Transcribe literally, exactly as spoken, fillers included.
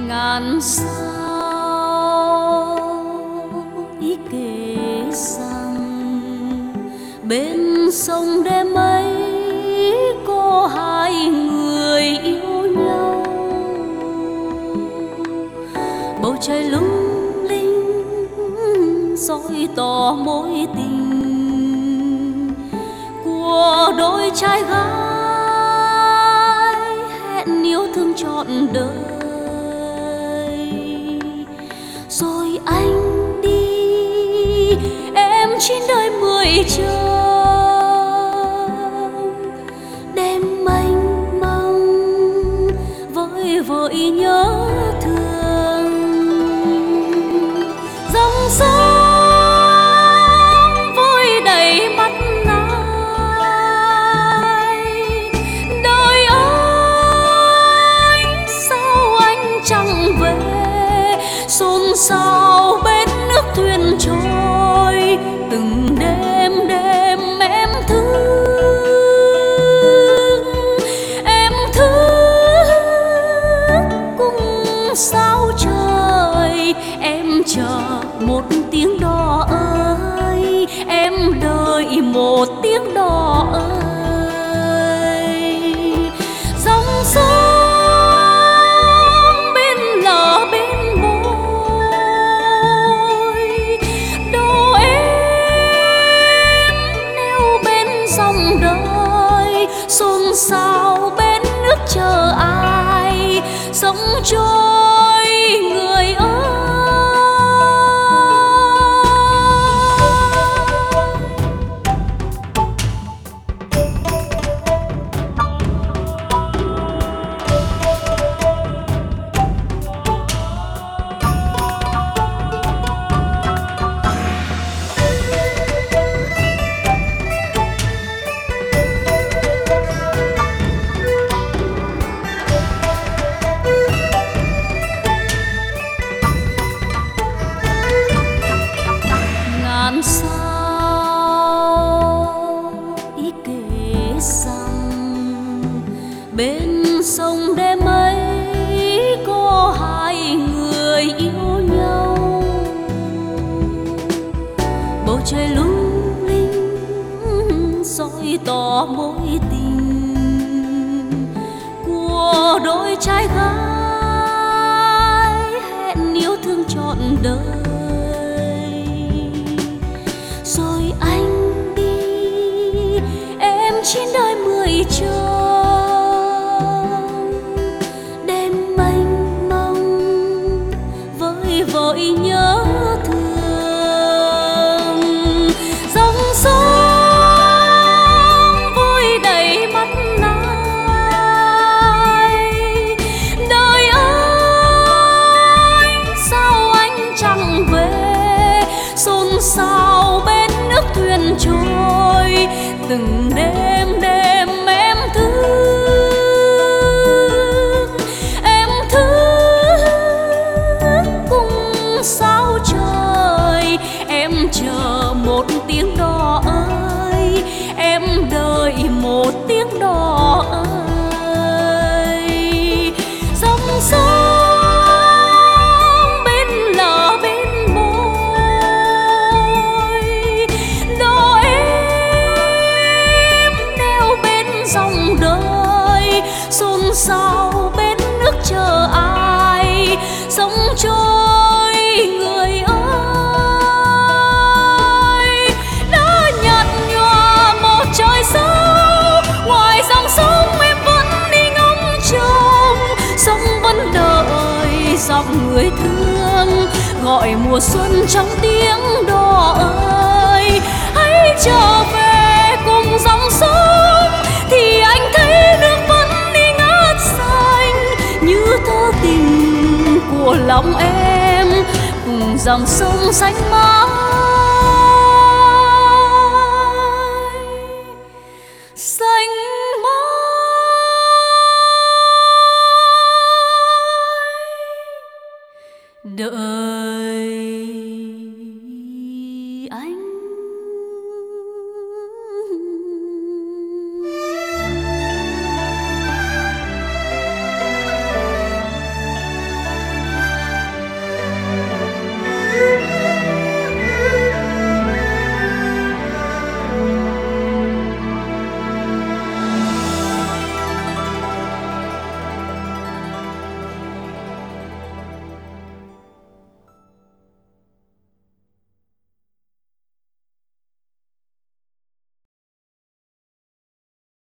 ngàn sao ý kể rằng bên sông đêm ấy có hai người yêu nhau. Bầu trời lung linh soi tỏ mối tình của đôi trai gái hẹn yêu thương trọn đời. Rồi anh đi em chín đời mười trông, đêm mênh mông vơi vợi nhớ thương. Dòng sông vui đầy mắt ai, đời anh sao anh chẳng về. Xôn xao bên nước thuyền trôi, từng đêm đêm em thức, em thức cùng sao trời. Em chờ một tiếng đò ơi, em đợi một tiếng đò ơi. Dòng sông bên lờ bên xôn xao bên nước chờ ai, sống trôi người ơi. Ngàn sao ý kể rằng bên sông đêm ấy có hai người yêu nhau. Bầu trời lung linh soi tỏ mối tình của đôi trai gái hẹn yêu thương trọn đời. Rồi anh đi em chín đời mười trông, đêm mênh mông vơi vợi nhớ thương. Dòng sông vui đầy mắt ai, đời anh sao anh chẳng về. Xôn xao bên nước thuyền trôi, từng đêm đêm em thức, em thức cùng sao trời. Em chờ một tiếng đò ơi, em đợi một tiếng đò ơi. Dòng sông xôn xao bên nước chờ ai, sống trôi người ơi. Đã nhạt nhòa một trời sâu, ngoài dòng sông em vẫn đi ngóng trông. Sông vẫn đợi dòng người thương, gọi mùa xuân trong tiếng đò ơi. Hãy trở về cùng dòng sông thì anh thấy nước vẫn như thơ tình của lòng em, cùng dòng sông xanh mát